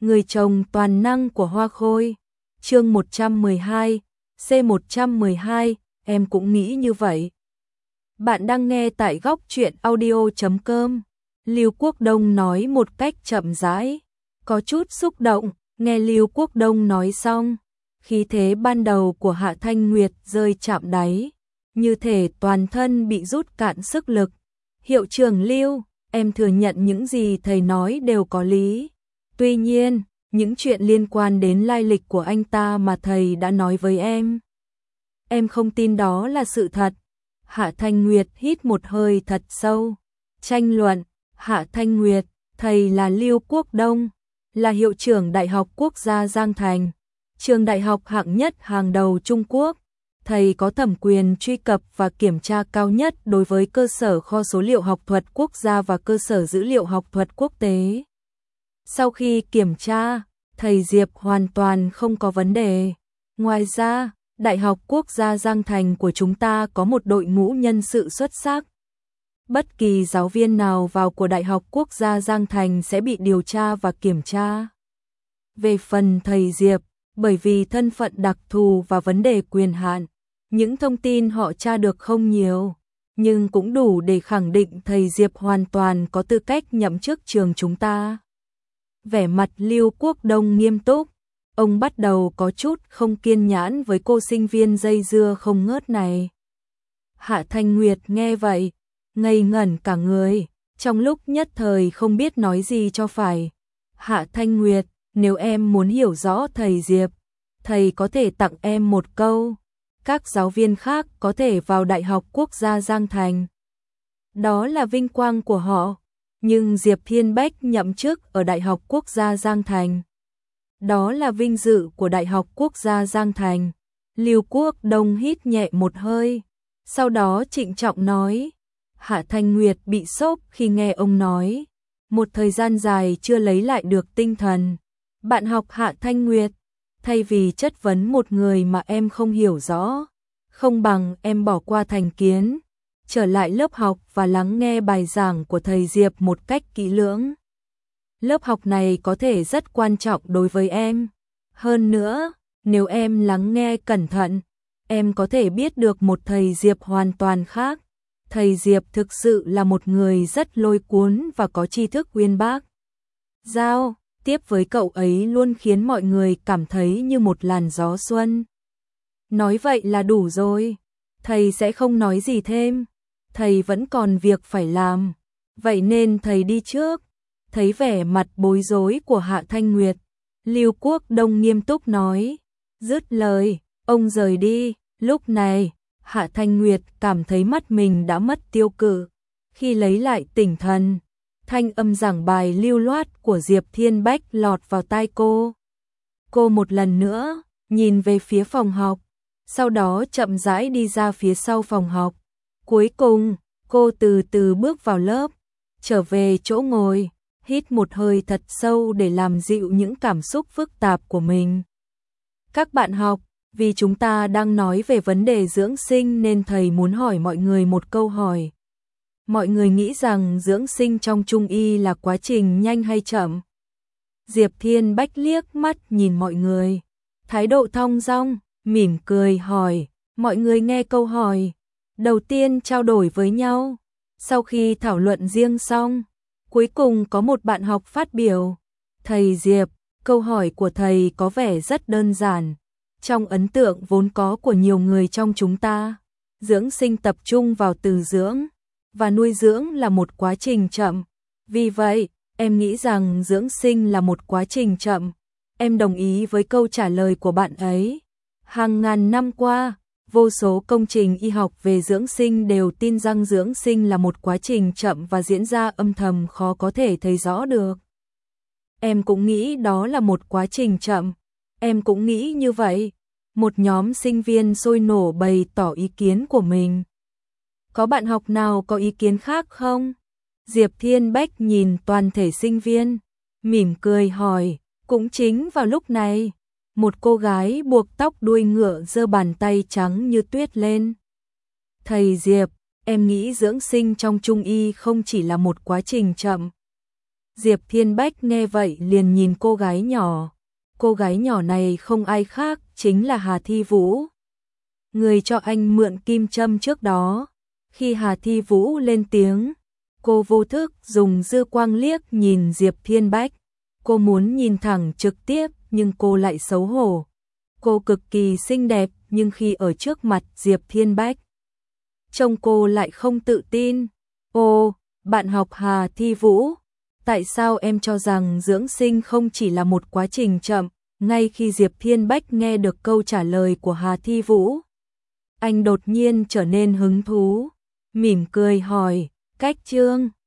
người chồng toàn năng của Hoa Khôi. Chương 112, C112, em cũng nghĩ như vậy. Bạn đang nghe tại góc truyện audio.com. Lưu Quốc Đông nói một cách chậm rãi, có chút xúc động. Nghe Lưu Quốc Đông nói xong, khí thế ban đầu của Hạ Thanh Nguyệt rơi chạm đáy, như thể toàn thân bị rút cạn sức lực. Hiệu trưởng Lưu, em thừa nhận những gì thầy nói đều có lý. Tuy nhiên, những chuyện liên quan đến lai lịch của anh ta mà thầy đã nói với em không tin đó là sự thật. Hạ Thanh Nguyệt hít một hơi thật sâu. Tranh luận, Hạ Thanh Nguyệt, thầy là Lưu Quốc Đông, là hiệu trưởng Đại học Quốc gia Giang Thành, trường đại học hạng nhất hàng đầu Trung Quốc. Thầy có thẩm quyền truy cập và kiểm tra cao nhất đối với cơ sở kho số liệu học thuật quốc gia và cơ sở dữ liệu học thuật quốc tế. Sau khi kiểm tra, thầy Diệp hoàn toàn không có vấn đề. Ngoài ra, Đại học Quốc gia Giang Thành của chúng ta có một đội ngũ nhân sự xuất sắc. Bất kỳ giáo viên nào vào của Đại học Quốc gia Giang Thành sẽ bị điều tra và kiểm tra. Về phần thầy Diệp, bởi vì thân phận đặc thù và vấn đề quyền hạn, những thông tin họ tra được không nhiều, nhưng cũng đủ để khẳng định thầy Diệp hoàn toàn có tư cách nhậm chức trường chúng ta. Vẻ mặt Lưu Quốc Đông nghiêm túc, ông bắt đầu có chút không kiên nhẫn với cô sinh viên dây dưa không ngớt này. Hạ Thanh Nguyệt nghe vậy, ngây ngẩn cả người, trong lúc nhất thời không biết nói gì cho phải. Hạ Thanh Nguyệt, nếu em muốn hiểu rõ thầy Diệp, thầy có thể tặng em một câu. Các giáo viên khác có thể vào Đại học Quốc gia Giang Thành, đó là vinh quang của họ, nhưng Diệp Thiên Bách nhậm chức ở Đại học Quốc gia Giang Thành, đó là vinh dự của Đại học Quốc gia Giang Thành. Lưu Quốc Đông hít nhẹ một hơi, sau đó trịnh trọng nói. Hạ Thanh Nguyệt bị sốc khi nghe ông nói, một thời gian dài chưa lấy lại được tinh thần. Bạn học Hạ Thanh Nguyệt, thay vì chất vấn một người mà em không hiểu rõ, không bằng em bỏ qua thành kiến, trở lại lớp học và lắng nghe bài giảng của thầy Diệp một cách kỹ lưỡng. Lớp học này có thể rất quan trọng đối với em. Hơn nữa, nếu em lắng nghe cẩn thận, em có thể biết được một thầy Diệp hoàn toàn khác. Thầy Diệp thực sự là một người rất lôi cuốn và có tri thức uyên bác. Giao tiếp với cậu ấy luôn khiến mọi người cảm thấy như một làn gió xuân. Nói vậy là đủ rồi, thầy sẽ không nói gì thêm, thầy vẫn còn việc phải làm, vậy nên thầy đi trước. Thấy vẻ mặt bối rối của Hạ Thanh Nguyệt, Lưu Quốc Đông nghiêm túc nói. Dứt lời, ông rời đi. Lúc này, Hạ Thanh Nguyệt cảm thấy mắt mình đã mất tiêu cự. Khi lấy lại tinh thần, thanh âm giảng bài lưu loát của Diệp Thiên Bách lọt vào tai cô. Cô một lần nữa nhìn về phía phòng học, sau đó chậm rãi đi ra phía sau phòng học. Cuối cùng, cô từ từ bước vào lớp, trở về chỗ ngồi, hít một hơi thật sâu để làm dịu những cảm xúc phức tạp của mình. Các bạn học, vì chúng ta đang nói về vấn đề dưỡng sinh nên thầy muốn hỏi mọi người một câu hỏi. Mọi người nghĩ rằng dưỡng sinh trong Trung y là quá trình nhanh hay chậm? Diệp Thiên Bách liếc mắt nhìn mọi người, thái độ thong dong, mỉm cười hỏi. Mọi người nghe câu hỏi, đầu tiên trao đổi với nhau. Sau khi thảo luận riêng xong, cuối cùng có một bạn học phát biểu. Thầy Diệp, câu hỏi của thầy có vẻ rất đơn giản. Trong ấn tượng vốn có của nhiều người trong chúng ta, dưỡng sinh tập trung vào từ dưỡng, và nuôi dưỡng là một quá trình chậm. Vì vậy, em nghĩ rằng dưỡng sinh là một quá trình chậm. Em đồng ý với câu trả lời của bạn ấy. Hàng ngàn năm qua, vô số công trình y học về dưỡng sinh đều tin rằng dưỡng sinh là một quá trình chậm và diễn ra âm thầm khó có thể thấy rõ được. Em cũng nghĩ đó là một quá trình chậm. Em cũng nghĩ như vậy. Một nhóm sinh viên sôi nổi bày tỏ ý kiến của mình. Có bạn học nào có ý kiến khác không? Diệp Thiên Bách nhìn toàn thể sinh viên, mỉm cười hỏi. Cũng chính vào lúc này, một cô gái buộc tóc đuôi ngựa giơ bàn tay trắng như tuyết lên. Thầy Diệp, em nghĩ dưỡng sinh trong Trung y không chỉ là một quá trình chậm. Diệp Thiên Bách nghe vậy liền nhìn cô gái nhỏ. Cô gái nhỏ này không ai khác, chính là Hà Thi Vũ. Người cho anh mượn kim châm trước đó. Khi Hà Thi Vũ lên tiếng, cô vô thức dùng dư quang liếc nhìn Diệp Thiên Bách. Cô muốn nhìn thẳng trực tiếp nhưng cô lại xấu hổ. Cô cực kỳ xinh đẹp nhưng khi ở trước mặt Diệp Thiên Bách, trông cô lại không tự tin. Ô, bạn học Hà Thi Vũ, tại sao em cho rằng dưỡng sinh không chỉ là một quá trình chậm? Ngay khi Diệp Thiên Bách nghe được câu trả lời của Hà Thi Vũ, anh đột nhiên trở nên hứng thú, mỉm cười hỏi, cách chương